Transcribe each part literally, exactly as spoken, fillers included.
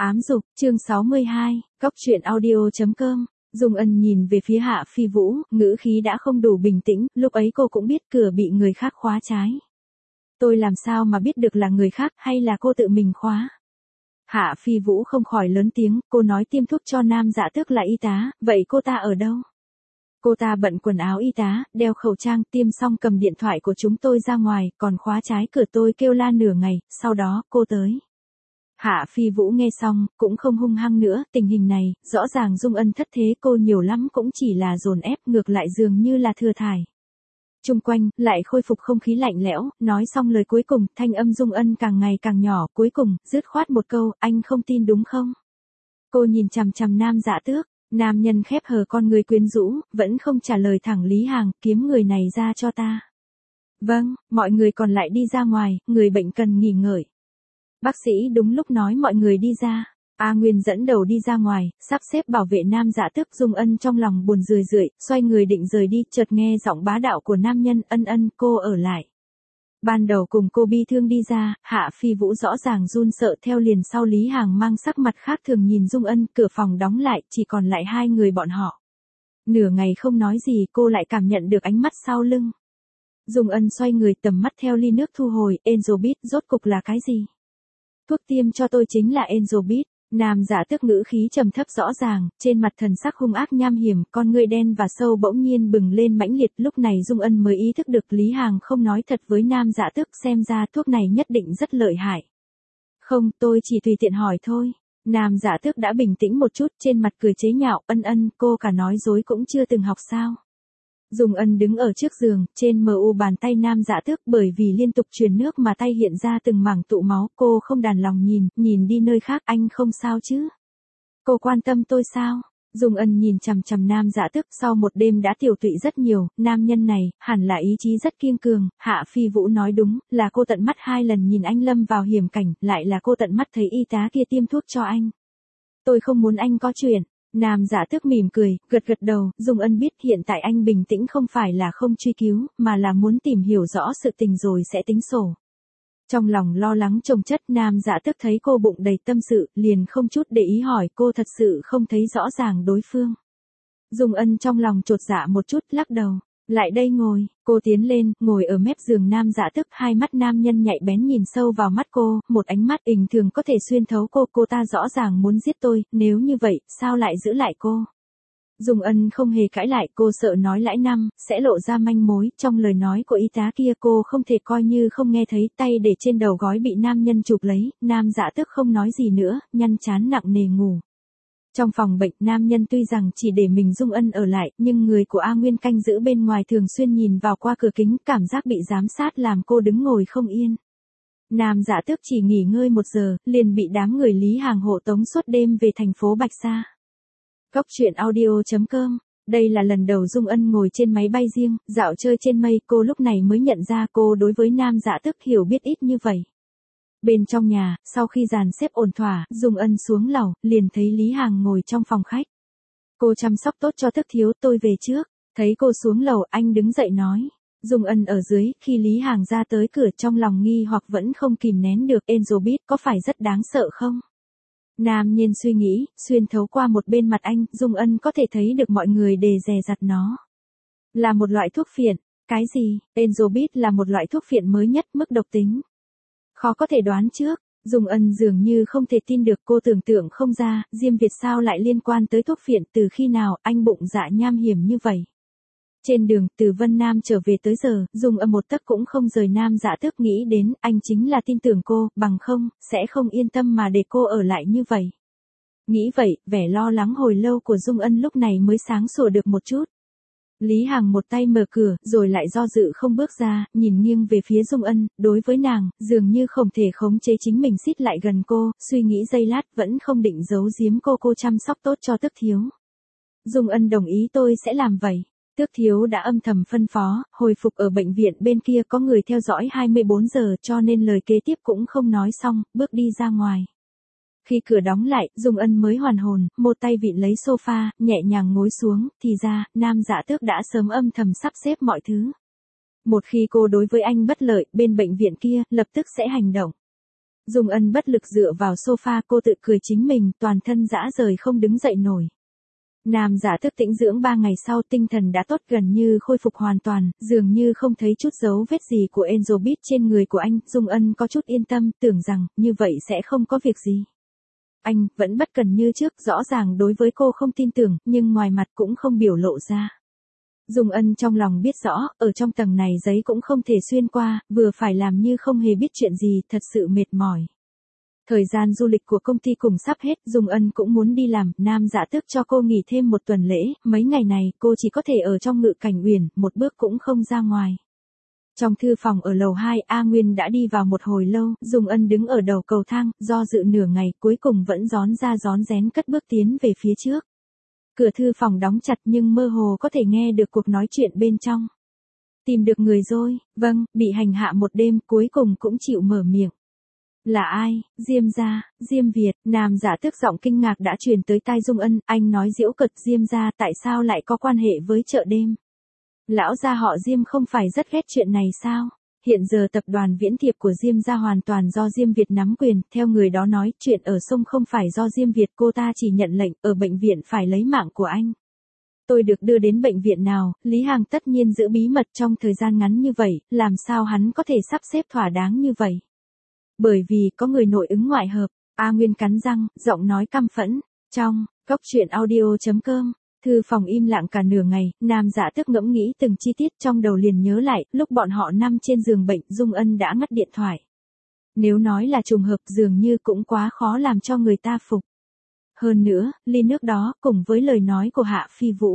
Ám dục, chương sáu mươi hai, Cóc truyện audio chấm com. Dung Ân nhìn về phía Hạ Phi Vũ, ngữ khí đã không đủ bình tĩnh, lúc ấy cô cũng biết cửa bị người khác khóa trái. Tôi làm sao mà biết được là người khác hay là cô tự mình khóa? Hạ Phi Vũ không khỏi lớn tiếng, cô nói tiêm thuốc cho Nam Dạ Tước là y tá, vậy cô ta ở đâu? Cô ta bận quần áo y tá, đeo khẩu trang, tiêm xong cầm điện thoại của chúng tôi ra ngoài, còn khóa trái cửa, tôi kêu la nửa ngày, sau đó cô tới. Hạ Phi Vũ nghe xong, cũng không hung hăng nữa, tình hình này, rõ ràng Dung Ân thất thế cô nhiều lắm cũng chỉ là dồn ép, ngược lại dường như là thừa thải. Chung quanh, lại khôi phục không khí lạnh lẽo, nói xong lời cuối cùng, thanh âm Dung Ân càng ngày càng nhỏ, cuối cùng, dứt khoát một câu, anh không tin đúng không? Cô nhìn chằm chằm Nam Dạ Tước, nam nhân khép hờ con người quyến rũ, vẫn không trả lời thẳng Lý Hàng, kiếm người này ra cho ta. Vâng, mọi người còn lại đi ra ngoài, người bệnh cần nghỉ ngơi. Bác sĩ đúng lúc nói mọi người đi ra. A Nguyên dẫn đầu đi ra ngoài, sắp xếp bảo vệ Nam Dạ Tước. Dung Ân trong lòng buồn rười rượi, xoay người định rời đi, chợt nghe giọng bá đạo của nam nhân, Ân Ân, cô ở lại. Ban đầu cùng cô bi thương đi ra, Hạ Phi Vũ rõ ràng run sợ theo liền sau Lý Hàng mang sắc mặt khác thường nhìn Dung Ân, cửa phòng đóng lại, chỉ còn lại hai người bọn họ. Nửa ngày không nói gì, cô lại cảm nhận được ánh mắt sau lưng. Dung Ân xoay người, tầm mắt theo ly nước thu hồi, Angel Beat, rốt cục là cái gì? Thuốc tiêm cho tôi chính là Angel Beat. Nam Dạ Tước ngữ khí trầm thấp rõ ràng, trên mặt thần sắc hung ác nham hiểm, con ngươi đen và sâu bỗng nhiên bừng lên mãnh liệt. Lúc này Dung Ân mới ý thức được Lý Hàng không nói thật với Nam Dạ Tước, xem ra thuốc này nhất định rất lợi hại. Không, tôi chỉ tùy tiện hỏi thôi. Nam Dạ Tước đã bình tĩnh một chút, trên mặt cười chế nhạo, Ân Ân, cô cả nói dối cũng chưa từng học sao? Dung Ân đứng ở trước giường, trên mờ u bàn tay Nam Dạ Tước, bởi vì liên tục truyền nước mà tay hiện ra từng mảng tụ máu, cô không đàn lòng nhìn, nhìn đi nơi khác, anh không sao chứ? Cô quan tâm tôi sao? Dung Ân nhìn chằm chằm Nam Dạ Tước, sau một đêm đã tiểu tụy rất nhiều, nam nhân này, hẳn là ý chí rất kiên cường. Hạ Phi Vũ nói đúng, là cô tận mắt hai lần nhìn anh lâm vào hiểm cảnh, lại là cô tận mắt thấy y tá kia tiêm thuốc cho anh. Tôi không muốn anh có chuyện. Nam Dạ Tước mỉm cười, gật gật đầu. Dung Ân biết hiện tại anh bình tĩnh không phải là không truy cứu, mà là muốn tìm hiểu rõ sự tình rồi sẽ tính sổ. Trong lòng lo lắng chồng chất, Nam Dạ Tước thấy cô bụng đầy tâm sự, liền không chút để ý hỏi, cô thật sự không thấy rõ ràng đối phương. Dung Ân trong lòng chột dạ một chút, lắc đầu. Lại đây ngồi, cô tiến lên, ngồi ở mép giường Nam Dạ Tước, hai mắt nam nhân nhạy bén nhìn sâu vào mắt cô, một ánh mắt bình thường có thể xuyên thấu cô, cô ta rõ ràng muốn giết tôi, nếu như vậy, sao lại giữ lại cô? Dung Ân không hề cãi lại, cô sợ nói lãi năm, sẽ lộ ra manh mối, trong lời nói của y tá kia cô không thể coi như không nghe thấy, tay để trên đầu gói bị nam nhân chụp lấy, Nam Dạ Tước không nói gì nữa, nhăn trán nặng nề ngủ. Trong phòng bệnh, nam nhân tuy rằng chỉ để mình Dung Ân ở lại, nhưng người của A Nguyên canh giữ bên ngoài thường xuyên nhìn vào qua cửa kính, cảm giác bị giám sát làm cô đứng ngồi không yên. Nam Dạ Tước chỉ nghỉ ngơi một giờ, liền bị đám người Lý Hàng hộ tống suốt đêm về thành phố Bạch Sa. Cóc truyện audio chấm com. Đây là lần đầu Dung Ân ngồi trên máy bay riêng, dạo chơi trên mây, cô lúc này mới nhận ra cô đối với Nam Dạ Tước hiểu biết ít như vậy. Bên trong nhà, sau khi dàn xếp ổn thỏa, Dung Ân xuống lầu, liền thấy Lý Hàng ngồi trong phòng khách. Cô chăm sóc tốt cho Tước thiếu, tôi về trước. Thấy cô xuống lầu, anh đứng dậy nói. Dung Ân ở dưới, khi Lý Hàng ra tới cửa trong lòng nghi hoặc vẫn không kìm nén được, Angel Beat có phải rất đáng sợ không? Nam nhiên suy nghĩ, xuyên thấu qua một bên mặt anh, Dung Ân có thể thấy được mọi người đề dè dặt nó. Là một loại thuốc phiện. Cái gì? Angel Beat là một loại thuốc phiện mới nhất, mức độc tính. Khó có thể đoán trước. Dung Ân dường như không thể tin được, cô tưởng tượng không ra, Diêm Việt sao lại liên quan tới thuốc phiện, từ khi nào anh bụng dạ nham hiểm như vậy. Trên đường, từ Vân Nam trở về tới giờ, Dung Ân một tấc cũng không rời Nam Dạ Tước, nghĩ đến, anh chính là tin tưởng cô, bằng không, sẽ không yên tâm mà để cô ở lại như vậy. Nghĩ vậy, vẻ lo lắng hồi lâu của Dung Ân lúc này mới sáng sủa được một chút. Lý Hàng một tay mở cửa, rồi lại do dự không bước ra, nhìn nghiêng về phía Dung Ân, đối với nàng, dường như không thể khống chế chính mình xít lại gần cô, suy nghĩ giây lát vẫn không định giấu giếm cô cô chăm sóc tốt cho Tước thiếu. Dung Ân đồng ý, tôi sẽ làm vậy. Tước thiếu đã âm thầm phân phó, hồi phục ở bệnh viện bên kia có người theo dõi hai mươi bốn giờ, cho nên lời kế tiếp cũng không nói xong, bước đi ra ngoài. Khi cửa đóng lại, Dung Ân mới hoàn hồn, một tay vịn lấy sofa, nhẹ nhàng ngồi xuống, thì ra, Nam Dạ Tước đã sớm âm thầm sắp xếp mọi thứ. Một khi cô đối với anh bất lợi, bên bệnh viện kia, lập tức sẽ hành động. Dung Ân bất lực dựa vào sofa, cô tự cười chính mình, toàn thân rã rời không đứng dậy nổi. Nam Dạ Tước tĩnh dưỡng ba ngày sau tinh thần đã tốt, gần như khôi phục hoàn toàn, dường như không thấy chút dấu vết gì của Angel Beat trên người của anh. Dung Ân có chút yên tâm, tưởng rằng như vậy sẽ không có việc gì. Anh vẫn bất cần như trước, rõ ràng đối với cô không tin tưởng, nhưng ngoài mặt cũng không biểu lộ ra. Dung Ân trong lòng biết rõ, ở trong tầng này giấy cũng không thể xuyên qua, vừa phải làm như không hề biết chuyện gì, thật sự mệt mỏi. Thời gian du lịch của công ty cùng sắp hết, Dung Ân cũng muốn đi làm, Nam Dạ Tước cho cô nghỉ thêm một tuần lễ, mấy ngày này cô chỉ có thể ở trong Ngự Cảnh Uyển, một bước cũng không ra ngoài. Trong thư phòng ở lầu hai, A Nguyên đã đi vào một hồi lâu, Dung Ân đứng ở đầu cầu thang, do dự nửa ngày, cuối cùng vẫn rón ra rón rén cất bước tiến về phía trước. Cửa thư phòng đóng chặt nhưng mơ hồ có thể nghe được cuộc nói chuyện bên trong. Tìm được người rồi, vâng, bị hành hạ một đêm, cuối cùng cũng chịu mở miệng. Là ai? Diêm gia, Diêm Việt. Nam Dạ Tước giọng kinh ngạc đã truyền tới tai Dung Ân, anh nói giễu cợt, Diêm gia tại sao lại có quan hệ với chợ đêm? Lão gia họ Diêm không phải rất ghét chuyện này sao? Hiện giờ tập đoàn Viễn Thiệp của Diêm gia hoàn toàn do Diêm Việt nắm quyền, theo người đó nói, chuyện ở sông không phải do Diêm Việt, cô ta chỉ nhận lệnh, ở bệnh viện phải lấy mạng của anh. Tôi được đưa đến bệnh viện nào, Lý Hằng tất nhiên giữ bí mật trong thời gian ngắn như vậy, làm sao hắn có thể sắp xếp thỏa đáng như vậy? Bởi vì có người nội ứng ngoại hợp. A Nguyên cắn răng, giọng nói căm phẫn. Trong Cốc Truyện Audio chấm com, thư phòng im lặng cả nửa ngày, Nam Dạ Tước ngẫm nghĩ từng chi tiết trong đầu, liền nhớ lại, lúc bọn họ nằm trên giường bệnh, Dung Ân đã ngắt điện thoại. Nếu nói là trùng hợp, dường như cũng quá khó làm cho người ta phục. Hơn nữa, ly nước đó, cùng với lời nói của Hạ Phi Vũ.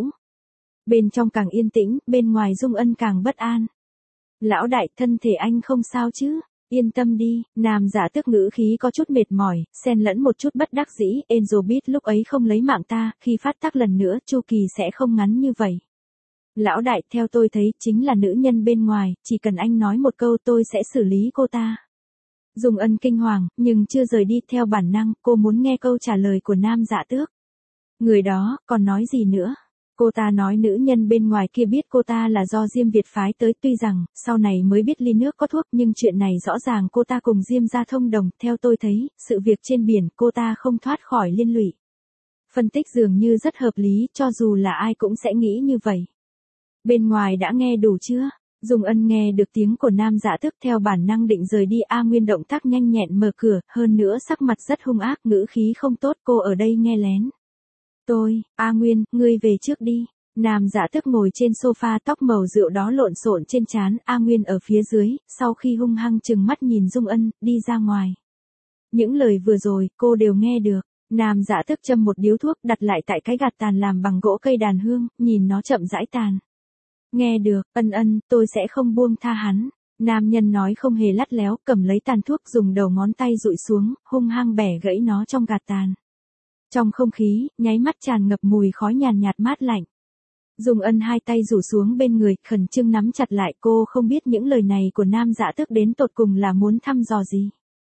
Bên trong càng yên tĩnh, bên ngoài Dung Ân càng bất an. Lão đại, thân thể anh không sao chứ? Yên tâm đi. Nam Dạ Tước ngữ khí có chút mệt mỏi, xen lẫn một chút bất đắc dĩ. Angel Beat lúc ấy không lấy mạng ta, khi phát tác lần nữa, chu kỳ sẽ không ngắn như vậy. Lão đại, theo tôi thấy, chính là nữ nhân bên ngoài, chỉ cần anh nói một câu tôi sẽ xử lý cô ta. Dung Ân kinh hoàng, nhưng chưa rời đi, theo bản năng, cô muốn nghe câu trả lời của Nam Dạ Tước. Người đó, còn nói gì nữa? Cô ta nói nữ nhân bên ngoài kia biết cô ta là do Diêm Việt phái tới, tuy rằng, sau này mới biết ly nước có thuốc, nhưng chuyện này rõ ràng cô ta cùng Diêm gia thông đồng, theo tôi thấy, sự việc trên biển, cô ta không thoát khỏi liên lụy. Phân tích dường như rất hợp lý, cho dù là ai cũng sẽ nghĩ như vậy. Bên ngoài đã nghe đủ chưa? Dung Ân nghe được tiếng của Nam Dạ Tước, theo bản năng định rời đi. A Nguyên động tác nhanh nhẹn mở cửa, hơn nữa sắc mặt rất hung ác, ngữ khí không tốt, cô ở đây nghe lén. Tôi, A Nguyên, ngươi về trước đi. Nam Dạ Tước ngồi trên sofa, tóc màu rượu đó lộn xộn trên trán, A Nguyên ở phía dưới, sau khi hung hăng trừng mắt nhìn Dung Ân, đi ra ngoài. Những lời vừa rồi, cô đều nghe được. Nam Dạ Tước châm một điếu thuốc, đặt lại tại cái gạt tàn làm bằng gỗ cây đàn hương, nhìn nó chậm rãi tàn. Nghe được, ân ân, tôi sẽ không buông tha hắn. Nam nhân nói không hề lắt léo, cầm lấy tàn thuốc, dùng đầu ngón tay dụi xuống, hung hăng bẻ gãy nó trong gạt tàn. Trong không khí, nháy mắt tràn ngập mùi khói nhàn nhạt mát lạnh. Dung Ân hai tay rủ xuống bên người, khẩn trương nắm chặt lại, cô không biết những lời này của Nam Dạ Tước đến tột cùng là muốn thăm dò gì.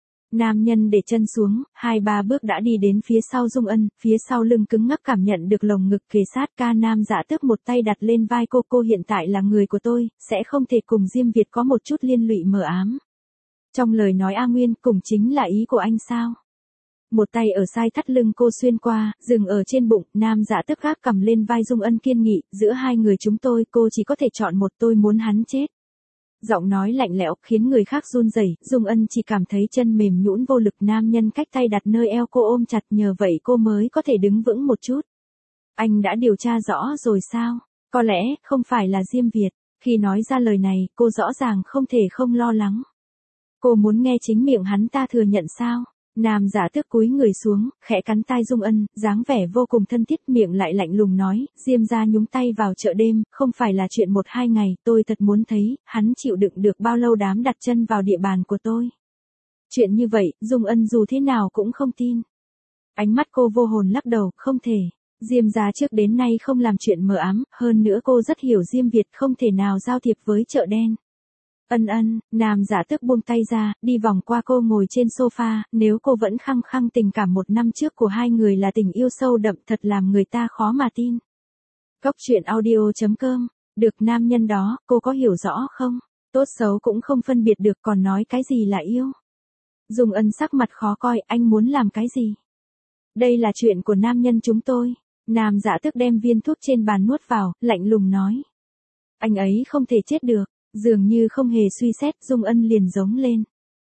Nam nhân để chân xuống, hai ba bước đã đi đến phía sau Dung Ân, phía sau lưng cứng ngắc, cảm nhận được lồng ngực kề sát. Ca Nam Dạ Tước một tay đặt lên vai cô, cô hiện tại là người của tôi, sẽ không thể cùng Diêm Việt có một chút liên lụy mờ ám. Trong lời nói A Nguyên, cùng chính là ý của anh sao? Một tay ở sai thắt lưng cô xuyên qua, dừng ở trên bụng, Nam Dạ Tước gác cầm lên vai Dung Ân kiên nghị, giữa hai người chúng tôi, cô chỉ có thể chọn một, tôi muốn hắn chết. Giọng nói lạnh lẽo, khiến người khác run rẩy. Dung Ân chỉ cảm thấy chân mềm nhũn vô lực, nam nhân cách tay đặt nơi eo cô ôm chặt, nhờ vậy cô mới có thể đứng vững một chút. Anh đã điều tra rõ rồi sao? Có lẽ, không phải là Diêm Việt. Khi nói ra lời này, cô rõ ràng không thể không lo lắng. Cô muốn nghe chính miệng hắn ta thừa nhận sao? Nam Dạ Tước cúi người xuống, khẽ cắn tai Dung Ân, dáng vẻ vô cùng thân thiết, miệng lại lạnh lùng nói, Diêm gia nhúng tay vào chợ đêm, không phải là chuyện một hai ngày, tôi thật muốn thấy, hắn chịu đựng được bao lâu dám đặt chân vào địa bàn của tôi. Chuyện như vậy, Dung Ân dù thế nào cũng không tin. Ánh mắt cô vô hồn lắc đầu, không thể. Diêm gia trước đến nay không làm chuyện mờ ám, hơn nữa cô rất hiểu Diêm Việt không thể nào giao thiệp với chợ đen. Ân ân, Nam Dạ Tước buông tay ra, đi vòng qua cô ngồi trên sofa, nếu cô vẫn khăng khăng tình cảm một năm trước của hai người là tình yêu sâu đậm, thật làm người ta khó mà tin. Cốc Truyện Audio chấm com, được nam nhân đó, cô có hiểu rõ không? Tốt xấu cũng không phân biệt được, còn nói cái gì là yêu. Dung Ân sắc mặt khó coi, anh muốn làm cái gì? Đây là chuyện của nam nhân chúng tôi. Nam Dạ Tước đem viên thuốc trên bàn nuốt vào, lạnh lùng nói. Anh ấy không thể chết được, dường như không hề suy xét, Dung Ân liền giống lên.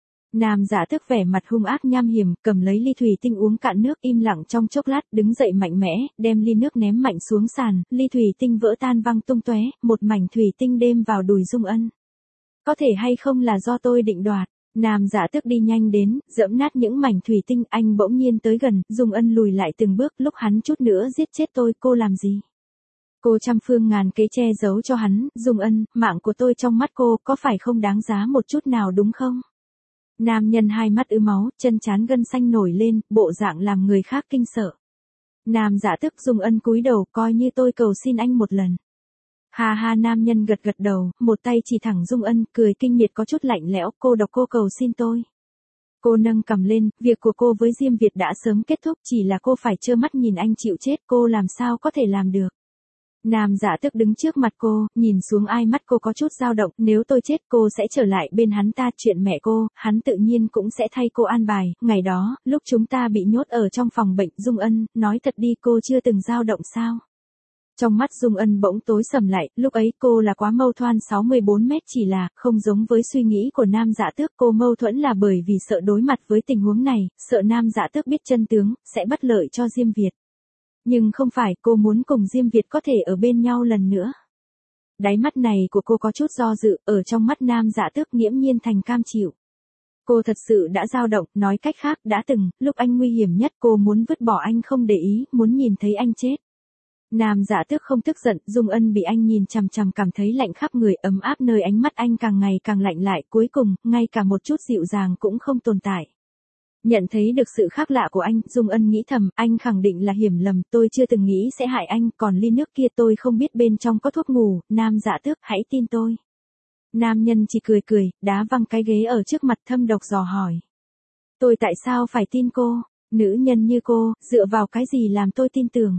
Nam Dạ Tước vẻ mặt hung ác nham hiểm, cầm lấy ly thủy tinh uống cạn nước, im lặng trong chốc lát, đứng dậy mạnh mẽ, đem ly nước ném mạnh xuống sàn, ly thủy tinh vỡ tan văng tung tóe, một mảnh thủy tinh đêm vào đùi Dung Ân. Có thể hay không là do tôi định đoạt. Nam Dạ Tước đi nhanh đến, dẫm nát những mảnh thủy tinh, anh bỗng nhiên tới gần, Dung Ân lùi lại từng bước, lúc hắn chút nữa giết chết tôi, cô làm gì? Cô trăm phương ngàn kế che giấu cho hắn, Dung Ân, mạng của tôi trong mắt cô có phải không đáng giá một chút nào đúng không? Nam nhân hai mắt ứ máu, chân trán gân xanh nổi lên, bộ dạng làm người khác kinh sợ. Nam Dạ Tước, Dung Ân cúi đầu, coi như tôi cầu xin anh một lần. Ha ha, nam nhân gật gật đầu, một tay chỉ thẳng Dung Ân, cười kinh miệt có chút lạnh lẽo, cô độc cô cầu xin tôi. Cô nâng cằm lên, việc của cô với Diêm Việt đã sớm kết thúc, chỉ là cô phải trơ mắt nhìn anh chịu chết, cô làm sao có thể làm được. Nam Dạ Tước đứng trước mặt cô, nhìn xuống, ai mắt cô có chút dao động, nếu tôi chết cô sẽ trở lại bên hắn ta, chuyện mẹ cô, hắn tự nhiên cũng sẽ thay cô an bài, ngày đó, lúc chúng ta bị nhốt ở trong phòng bệnh, Dung Ân, nói thật đi, cô chưa từng dao động sao? Trong mắt Dung Ân bỗng tối sầm lại, lúc ấy cô là quá mâu thuẫn, sáu mươi bốn mét chỉ là, không giống với suy nghĩ của Nam Dạ Tước, cô mâu thuẫn là bởi vì sợ đối mặt với tình huống này, sợ Nam Dạ Tước biết chân tướng, sẽ bất lợi cho Diêm Việt. Nhưng không phải, cô muốn cùng Diêm Việt có thể ở bên nhau lần nữa. Đáy mắt này của cô có chút do dự, ở trong mắt Nam Dạ Tước nghiễm nhiên thành cam chịu. Cô thật sự đã dao động, nói cách khác, đã từng, lúc anh nguy hiểm nhất cô muốn vứt bỏ anh không để ý, muốn nhìn thấy anh chết. Nam Dạ Tước không tức giận, Dung Ân bị anh nhìn chằm chằm cảm thấy lạnh khắp người, ấm áp nơi ánh mắt anh càng ngày càng lạnh lại, cuối cùng, ngay cả một chút dịu dàng cũng không tồn tại. Nhận thấy được sự khác lạ của anh, Dung Ân nghĩ thầm, anh khẳng định là hiểu lầm, tôi chưa từng nghĩ sẽ hại anh, còn ly nước kia tôi không biết bên trong có thuốc ngủ, Nam Dạ Tước, hãy tin tôi. Nam nhân chỉ cười cười, đá văng cái ghế ở trước mặt, thâm độc dò hỏi. Tôi tại sao phải tin cô? Nữ nhân như cô, dựa vào cái gì làm tôi tin tưởng?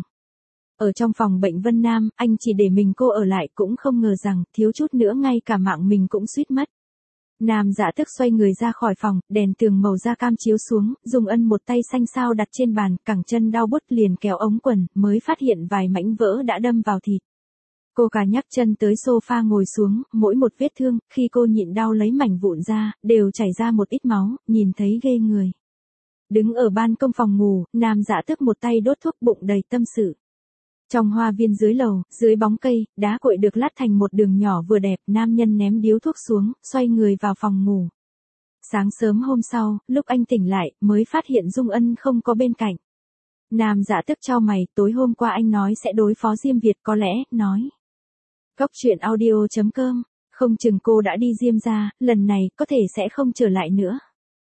Ở trong phòng bệnh Vân Nam, anh chỉ để mình cô ở lại, cũng không ngờ rằng, thiếu chút nữa ngay cả mạng mình cũng suýt mất. Nam Dạ Tước xoay người ra khỏi phòng, đèn tường màu da cam chiếu xuống, Dung Ân một tay xanh xao đặt trên bàn, cẳng chân đau bút liền kéo ống quần, mới phát hiện vài mảnh vỡ đã đâm vào thịt. Cô cả nhắc chân tới sofa ngồi xuống, mỗi một vết thương, khi cô nhịn đau lấy mảnh vụn ra, đều chảy ra một ít máu, nhìn thấy ghê người. Đứng ở ban công phòng ngủ, Nam Dạ Tước một tay đốt thuốc, bụng đầy tâm sự. Trong hoa viên dưới lầu, dưới bóng cây, đá cuội được lát thành một đường nhỏ vừa đẹp, nam nhân ném điếu thuốc xuống, xoay người vào phòng ngủ. Sáng sớm hôm sau, lúc anh tỉnh lại, mới phát hiện Dung Ân không có bên cạnh. Nam Dạ Tước chau mày, tối hôm qua anh nói sẽ đối phó Diêm Việt, có lẽ, nói. Góc truyện audio chấm com, không chừng cô đã đi Diêm gia, lần này, có thể sẽ không trở lại nữa.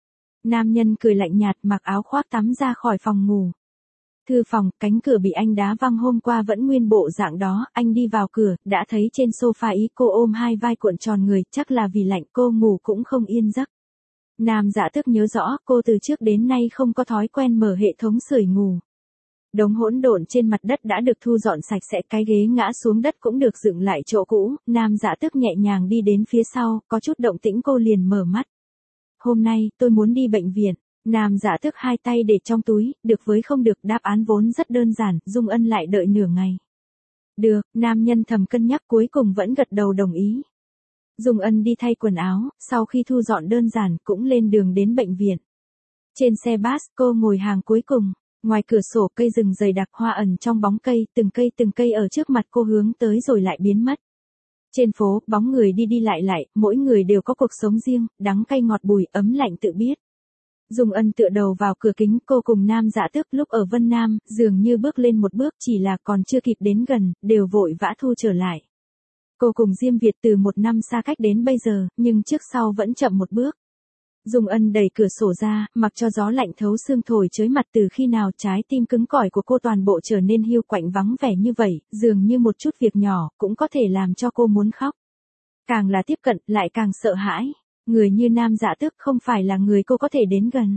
Nam nhân cười lạnh nhạt, mặc áo khoác tắm ra khỏi phòng ngủ. Thư phòng, cánh cửa bị anh đá văng hôm qua vẫn nguyên bộ dạng đó, anh đi vào cửa, đã thấy trên sofa ý cô ôm hai vai cuộn tròn người, chắc là vì lạnh cô ngủ cũng không yên giấc. Nam Dạ Tước nhớ rõ, cô từ trước đến nay không có thói quen mở hệ thống sưởi ngủ. Đống hỗn độn trên mặt đất đã được thu dọn sạch sẽ, cái ghế ngã xuống đất cũng được dựng lại chỗ cũ, Nam Dạ Tước nhẹ nhàng đi đến phía sau, có chút động tĩnh cô liền mở mắt. Hôm nay, tôi muốn đi bệnh viện. Nam Dạ Tước hai tay để trong túi, được với không được, đáp án vốn rất đơn giản, Dung Ân lại đợi nửa ngày. Được, nam nhân thầm cân nhắc cuối cùng vẫn gật đầu đồng ý. Dung Ân đi thay quần áo, sau khi thu dọn đơn giản, cũng lên đường đến bệnh viện. Trên xe bus, cô ngồi hàng cuối cùng, ngoài cửa sổ cây rừng dày đặc hoa ẩn trong bóng cây, từng cây từng cây ở trước mặt cô hướng tới rồi lại biến mất. Trên phố, bóng người đi đi lại lại, mỗi người đều có cuộc sống riêng, đắng cay ngọt bùi, ấm lạnh tự biết. Dung Ân tựa đầu vào cửa kính, cô cùng Nam Dạ Tước lúc ở Vân Nam, dường như bước lên một bước, chỉ là còn chưa kịp đến gần, đều vội vã thu trở lại. Cô cùng Diêm Việt từ một năm xa cách đến bây giờ, nhưng trước sau vẫn chậm một bước. Dung Ân đẩy cửa sổ ra, mặc cho gió lạnh thấu xương thổi chới mặt, từ khi nào trái tim cứng cỏi của cô toàn bộ trở nên hiu quạnh vắng vẻ như vậy, dường như một chút việc nhỏ, cũng có thể làm cho cô muốn khóc. Càng là tiếp cận, lại càng sợ hãi. Người như Nam Dạ Tước không phải là người cô có thể đến gần.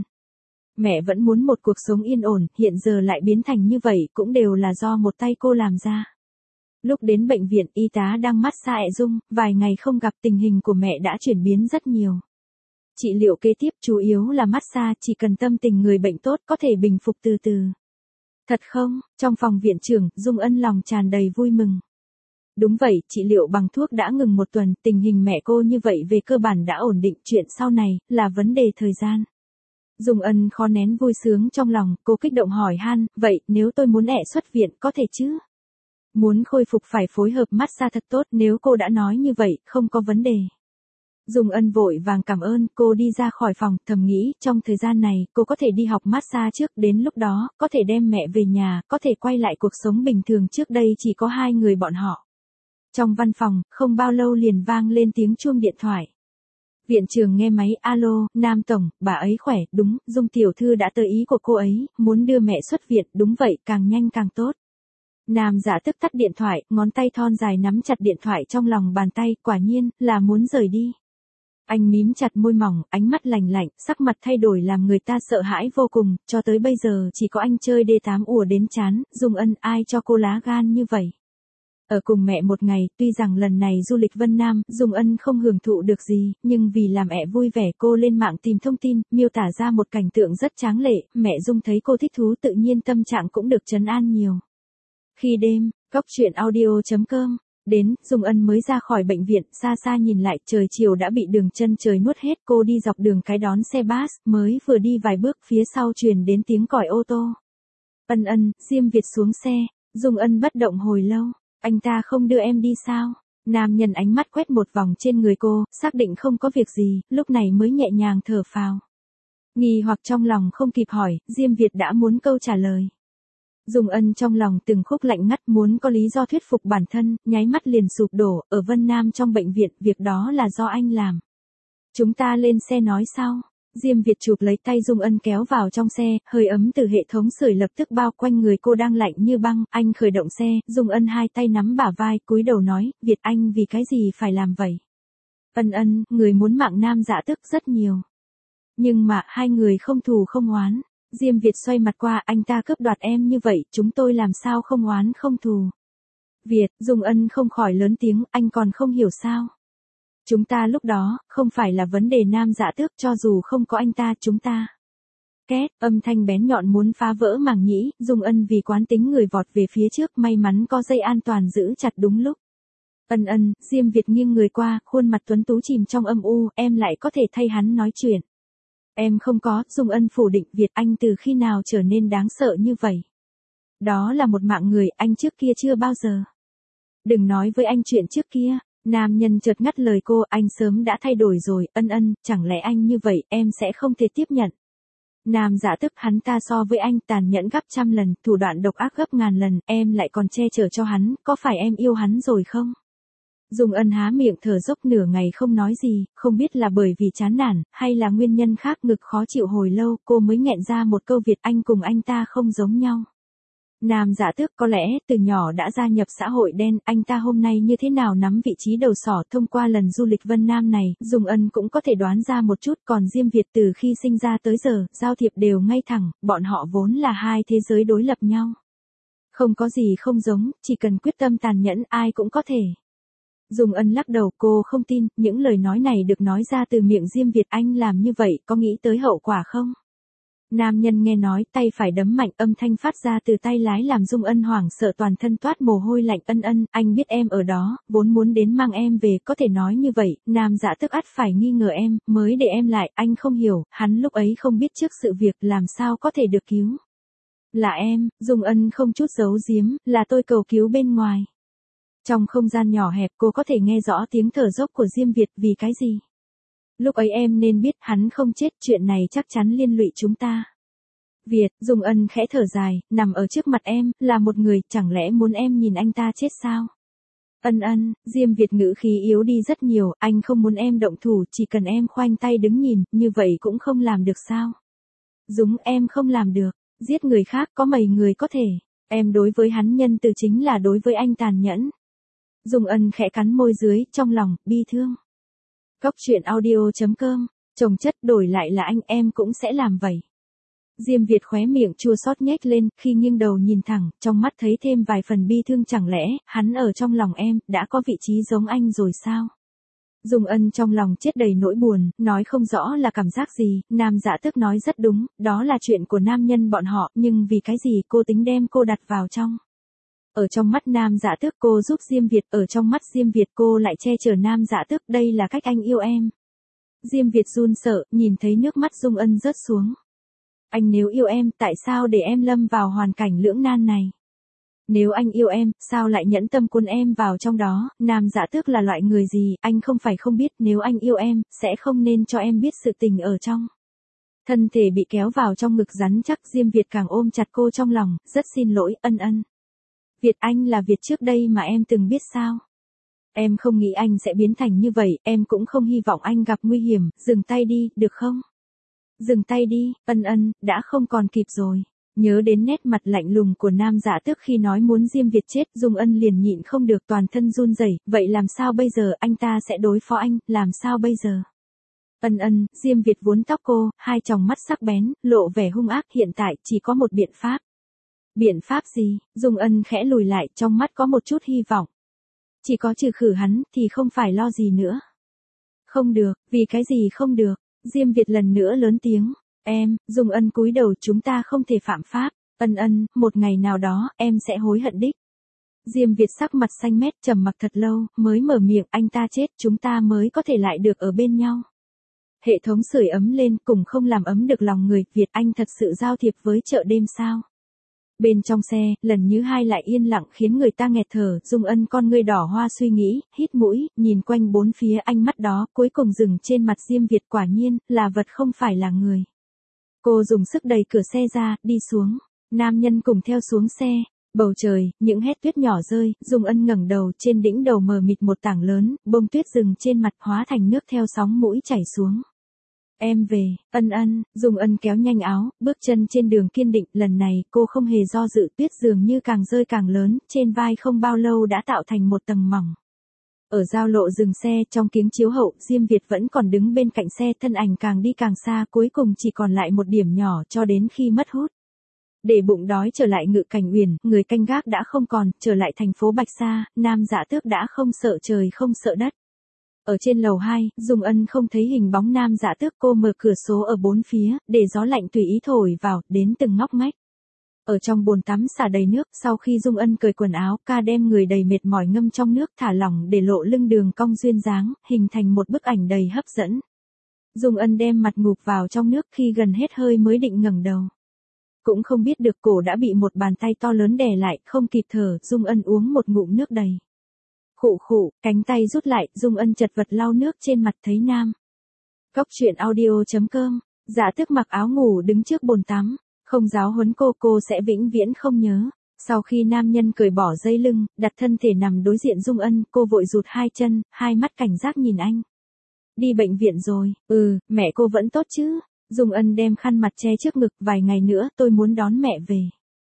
Mẹ vẫn muốn một cuộc sống yên ổn, hiện giờ lại biến thành như vậy, cũng đều là do một tay cô làm ra. Lúc đến bệnh viện, y tá đang massage Dung, vài ngày không gặp, tình hình của mẹ đã chuyển biến rất nhiều. trị liệu kế tiếp chủ yếu là massage, chỉ cần tâm tình người bệnh tốt có thể bình phục từ từ. Thật không? Trong phòng viện trưởng, Dung Ân lòng tràn đầy vui mừng. Đúng vậy, trị liệu bằng thuốc đã ngừng một tuần, tình hình mẹ cô như vậy về cơ bản đã ổn định, chuyện sau này là vấn đề thời gian. Dung Ân khó nén vui sướng trong lòng, cô kích động hỏi han, vậy nếu tôi muốn ẹ xuất viện có thể chứ? Muốn khôi phục phải phối hợp massage thật tốt, nếu cô đã nói như vậy, không có vấn đề. Dung Ân vội vàng cảm ơn, cô đi ra khỏi phòng, thầm nghĩ, trong thời gian này, cô có thể đi học massage trước, đến lúc đó, có thể đem mẹ về nhà, có thể quay lại cuộc sống bình thường, trước đây chỉ có hai người bọn họ. Trong văn phòng, không bao lâu liền vang lên tiếng chuông điện thoại. Viện trưởng nghe máy, alo, Nam Tổng, bà ấy khỏe, đúng, Dung tiểu thư đã tới ý của cô ấy, muốn đưa mẹ xuất viện, đúng vậy, càng nhanh càng tốt. Nam Dạ tức tắt điện thoại, ngón tay thon dài nắm chặt điện thoại trong lòng bàn tay, quả nhiên, là muốn rời đi. Anh mím chặt môi mỏng, ánh mắt lạnh lạnh, sắc mặt thay đổi làm người ta sợ hãi vô cùng, cho tới bây giờ chỉ có anh chơi đê tám ùa đến chán, Dung Ân ai cho cô lá gan như vậy. Ở cùng mẹ một ngày, tuy rằng lần này du lịch Vân Nam, Dung Ân không hưởng thụ được gì, nhưng vì làm mẹ vui vẻ cô lên mạng tìm thông tin, miêu tả ra một cảnh tượng rất tráng lệ, mẹ Dung thấy cô thích thú tự nhiên tâm trạng cũng được trấn an nhiều. Khi đêm, góc truyện audio chấm com, đến, Dung Ân mới ra khỏi bệnh viện, xa xa nhìn lại, trời chiều đã bị đường chân trời nuốt hết, cô đi dọc đường cái đón xe bus, mới vừa đi vài bước, phía sau truyền đến tiếng còi ô tô. Ân Ân, Diêm Việt xuống xe, Dung Ân bất động hồi lâu. Anh ta không đưa em đi sao? Nam nhân ánh mắt quét một vòng trên người cô, xác định không có việc gì, lúc này mới nhẹ nhàng thở phào. Nghi hoặc trong lòng không kịp hỏi, Diêm Việt đã muốn câu trả lời. Dung Ân trong lòng từng khúc lạnh ngắt, muốn có lý do thuyết phục bản thân, nháy mắt liền sụp đổ, ở Vân Nam trong bệnh viện, việc đó là do anh làm. Chúng ta lên xe nói sau. Diêm Việt chụp lấy tay Dung Ân kéo vào trong xe, hơi ấm từ hệ thống sưởi lập tức bao quanh người cô đang lạnh như băng, anh khởi động xe, Dung Ân hai tay nắm bả vai, cúi đầu nói, Việt anh vì cái gì phải làm vậy? Ân Ân, người muốn mạng Nam Dạ tức rất nhiều. Nhưng mà, hai người không thù không oán. Diêm Việt xoay mặt qua, anh ta cướp đoạt em như vậy, chúng tôi làm sao không oán không thù. Việt, Dung Ân không khỏi lớn tiếng, anh còn không hiểu sao? Chúng ta lúc đó, không phải là vấn đề Nam Dạ tước, cho dù không có anh ta, chúng ta. Két, âm thanh bén nhọn muốn phá vỡ màng nhĩ, Dung Ân vì quán tính người vọt về phía trước, may mắn có dây an toàn giữ chặt đúng lúc. Ân Ân, Diêm Việt nghiêng người qua, khuôn mặt tuấn tú chìm trong âm u, em lại có thể thay hắn nói chuyện. Em không có, Dung Ân phủ định, Việt anh từ khi nào trở nên đáng sợ như vậy. Đó là một mạng người, anh trước kia chưa bao giờ. Đừng nói với anh chuyện trước kia. Nam nhân chợt ngắt lời cô, anh sớm đã thay đổi rồi, Ân Ân, chẳng lẽ anh như vậy, em sẽ không thể tiếp nhận. Nam Dạ tức, hắn ta so với anh tàn nhẫn gấp trăm lần, thủ đoạn độc ác gấp ngàn lần, em lại còn che chở cho hắn, có phải em yêu hắn rồi không? Dung Ân há miệng thở dốc nửa ngày không nói gì, không biết là bởi vì chán nản, hay là nguyên nhân khác, ngực khó chịu hồi lâu, cô mới nghẹn ra một câu, Việt anh cùng anh ta không giống nhau. Nam Dạ tước có lẽ từ nhỏ đã gia nhập xã hội đen, anh ta hôm nay như thế nào nắm vị trí đầu sỏ, thông qua lần du lịch Vân Nam này, Dung Ân cũng có thể đoán ra một chút, còn Diêm Việt từ khi sinh ra tới giờ, giao thiệp đều ngay thẳng, bọn họ vốn là hai thế giới đối lập nhau. Không có gì không giống, chỉ cần quyết tâm tàn nhẫn ai cũng có thể. Dung Ân lắc đầu, cô không tin, những lời nói này được nói ra từ miệng Diêm Việt, anh làm như vậy, có nghĩ tới hậu quả không? Nam nhân nghe nói, tay phải đấm mạnh, âm thanh phát ra từ tay lái làm Dung Ân hoảng sợ toàn thân toát mồ hôi lạnh. Ân Ân, anh biết em ở đó, vốn muốn đến mang em về, có thể nói như vậy, Nam Dạ tức ắt phải nghi ngờ em, mới để em lại, anh không hiểu, hắn lúc ấy không biết trước sự việc làm sao có thể được cứu. Là em, Dung Ân không chút giấu giếm, là tôi cầu cứu bên ngoài. Trong không gian nhỏ hẹp cô có thể nghe rõ tiếng thở dốc của Diêm Việt, vì cái gì? Lúc ấy em nên biết hắn không chết, chuyện này chắc chắn liên lụy chúng ta. Việt, Dung Ân khẽ thở dài, nằm ở trước mặt em, là một người, chẳng lẽ muốn em nhìn anh ta chết sao? Ân Ân, Diêm Việt ngữ khí yếu đi rất nhiều, anh không muốn em động thủ, chỉ cần em khoanh tay đứng nhìn, như vậy cũng không làm được sao? Dũng, em không làm được, giết người khác có mấy người có thể, em đối với hắn nhân từ chính là đối với anh tàn nhẫn. Dung Ân khẽ cắn môi dưới, trong lòng, bi thương. Góc truyện audio chấm com, chồng chất đổi lại là anh, em cũng sẽ làm vậy. Diêm Việt khóe miệng chua xót nhếch lên, khi nghiêng đầu nhìn thẳng, trong mắt thấy thêm vài phần bi thương, chẳng lẽ, hắn ở trong lòng em, đã có vị trí giống anh rồi sao? Dung Ân trong lòng chết đầy nỗi buồn, nói không rõ là cảm giác gì, Nam Dạ Tước nói rất đúng, đó là chuyện của nam nhân bọn họ, nhưng vì cái gì cô tính đem cô đặt vào trong. Ở trong mắt Nam Dạ Tước cô giúp Diêm Việt, ở trong mắt Diêm Việt cô lại che chở Nam Dạ Tước, đây là cách anh yêu em. Diêm Việt run sợ, nhìn thấy nước mắt Dung Ân rớt xuống. Anh nếu yêu em, tại sao để em lâm vào hoàn cảnh lưỡng nan này? Nếu anh yêu em, sao lại nhẫn tâm cuốn em vào trong đó? Nam Dạ Tước là loại người gì, anh không phải không biết, nếu anh yêu em, sẽ không nên cho em biết sự tình ở trong. Thân thể bị kéo vào trong ngực rắn chắc, Diêm Việt càng ôm chặt cô trong lòng, rất xin lỗi, Ân Ân. Việt anh là Việt trước đây mà em từng biết sao? Em không nghĩ anh sẽ biến thành như vậy, em cũng không hy vọng anh gặp nguy hiểm, dừng tay đi, được không? Dừng tay đi, Ân Ân, đã không còn kịp rồi. Nhớ đến nét mặt lạnh lùng của Nam Dạ Tước khi nói muốn Diêm Việt chết, Dung Ân liền nhịn không được toàn thân run rẩy, vậy làm sao bây giờ, anh ta sẽ đối phó anh, làm sao bây giờ? Ân Ân, Diêm Việt vốn tóc cô, hai tròng mắt sắc bén, lộ vẻ hung ác, hiện tại chỉ có một biện pháp. Biện pháp gì? Dung Ân khẽ lùi lại, trong mắt có một chút hy vọng. Chỉ có trừ khử hắn, thì không phải lo gì nữa. Không được, vì cái gì không được? Diêm Việt lần nữa lớn tiếng. Em, Dung Ân cúi đầu, chúng ta không thể phạm pháp. Ân Ân, một ngày nào đó, em sẽ hối hận đích. Diêm Việt sắc mặt xanh mét, trầm mặc thật lâu, mới mở miệng, anh ta chết, chúng ta mới có thể lại được ở bên nhau. Hệ thống sưởi ấm lên, cùng không làm ấm được lòng người, Việt anh thật sự giao thiệp với chợ đêm sao? Bên trong xe, lần như hai lại yên lặng khiến người ta nghẹt thở, Dung Ân con ngươi đỏ hoa suy nghĩ, hít mũi, nhìn quanh bốn phía, ánh mắt đó, cuối cùng dừng trên mặt Diêm Việt, quả nhiên, là vật không phải là người. Cô dùng sức đẩy cửa xe ra, đi xuống. Nam nhân cùng theo xuống xe. Bầu trời, những hét tuyết nhỏ rơi, Dung Ân ngẩng đầu, trên đỉnh đầu mờ mịt một tảng lớn, bông tuyết rừng trên mặt hóa thành nước theo sóng mũi chảy xuống. Em về, Ân Ân, Dung Ân kéo nhanh áo, bước chân trên đường kiên định, lần này cô không hề do dự, tuyết dường như càng rơi càng lớn, trên vai không bao lâu đã tạo thành một tầng mỏng. Ở giao lộ dừng xe, trong kính chiếu hậu, Diêm Việt vẫn còn đứng bên cạnh xe, thân ảnh càng đi càng xa, cuối cùng chỉ còn lại một điểm nhỏ cho đến khi mất hút. Để bụng đói trở lại Ngự Cảnh Uyển, người canh gác đã không còn, trở lại thành phố Bạch Sa, Nam Dạ Tước đã không sợ trời không sợ đất. Ở trên lầu hai, Dung Ân không thấy hình bóng Nam Dạ Tước, cô mở cửa sổ ở bốn phía, để gió lạnh tùy ý thổi vào, đến từng ngóc ngách. Ở trong bồn tắm xả đầy nước, sau khi Dung Ân cởi quần áo, ca đem người đầy mệt mỏi ngâm trong nước, thả lỏng để lộ lưng đường cong duyên dáng, hình thành một bức ảnh đầy hấp dẫn. Dung Ân đem mặt ngụp vào trong nước, khi gần hết hơi mới định ngẩng đầu. Cũng không biết được cổ đã bị một bàn tay to lớn đè lại, không kịp thở, Dung Ân uống một ngụm nước đầy. Khụ khụ, cánh tay rút lại, Dung Ân chật vật lau nước trên mặt, thấy Nam. Cóc truyện audio chấm com, Dạ Tước mặc áo ngủ đứng trước bồn tắm. Không giáo huấn cô, cô sẽ vĩnh viễn không nhớ. Sau khi nam nhân cởi bỏ dây lưng, đặt thân thể nằm đối diện Dung Ân, cô vội rụt hai chân, hai mắt cảnh giác nhìn anh. Đi bệnh viện rồi, ừ, mẹ cô vẫn tốt chứ. Dung Ân đem khăn mặt che trước ngực, vài ngày nữa tôi muốn đón mẹ về.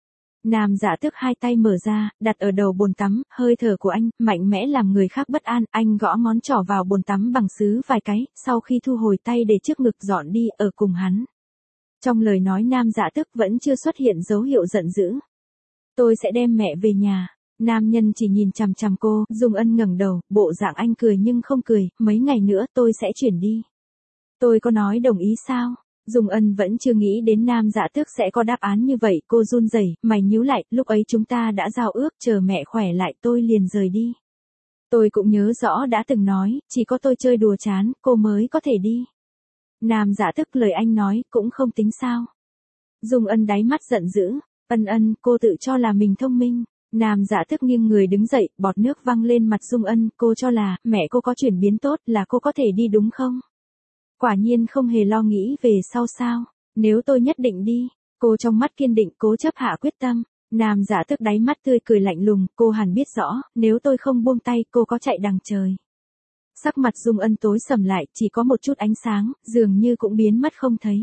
Nam Dạ Tước hai tay mở ra, đặt ở đầu bồn tắm, hơi thở của anh, mạnh mẽ làm người khác bất an, anh gõ ngón trỏ vào bồn tắm bằng sứ vài cái, sau khi thu hồi tay để trước ngực dọn đi, ở cùng hắn. Trong lời nói Nam Dạ Tước vẫn chưa xuất hiện dấu hiệu giận dữ. Tôi sẽ đem mẹ về nhà. Nam nhân chỉ nhìn chằm chằm cô, Dung Ân ngẩng đầu, bộ dạng anh cười nhưng không cười, mấy ngày nữa tôi sẽ chuyển đi. Tôi có nói đồng ý sao? Dung Ân vẫn chưa nghĩ đến Nam Dạ Tước sẽ có đáp án như vậy, cô run rẩy, mày nhíu lại, lúc ấy chúng ta đã giao ước, chờ mẹ khỏe lại tôi liền rời đi. Tôi cũng nhớ rõ đã từng nói, chỉ có tôi chơi đùa chán, cô mới có thể đi. Nam Dạ Tước lời anh nói, cũng không tính sao. Dung Ân đáy mắt giận dữ, Ân Ân, cô tự cho là mình thông minh. Nam Dạ Tước nghiêng người đứng dậy, bọt nước văng lên mặt Dung Ân, cô cho là, mẹ cô có chuyển biến tốt, là cô có thể đi đúng không? Quả nhiên không hề lo nghĩ về sau sao, nếu tôi nhất định đi, cô trong mắt kiên định cố chấp hạ quyết tâm. Nam Dạ Tước đáy mắt tươi cười lạnh lùng, cô hẳn biết rõ, nếu tôi không buông tay, cô có chạy đằng trời. Sắc mặt Dung Ân tối sầm lại, chỉ có một chút ánh sáng, dường như cũng biến mất không thấy.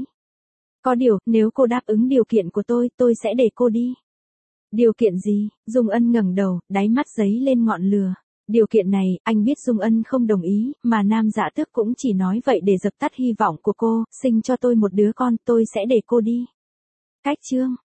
Có điều, nếu cô đáp ứng điều kiện của tôi, tôi sẽ để cô đi. Điều kiện gì? Dung Ân ngẩng đầu, đáy mắt giấy lên ngọn lửa. Điều kiện này, anh biết Dung Ân không đồng ý, mà Nam Dạ Tước cũng chỉ nói vậy để dập tắt hy vọng của cô, sinh cho tôi một đứa con, tôi sẽ để cô đi. Cách chương.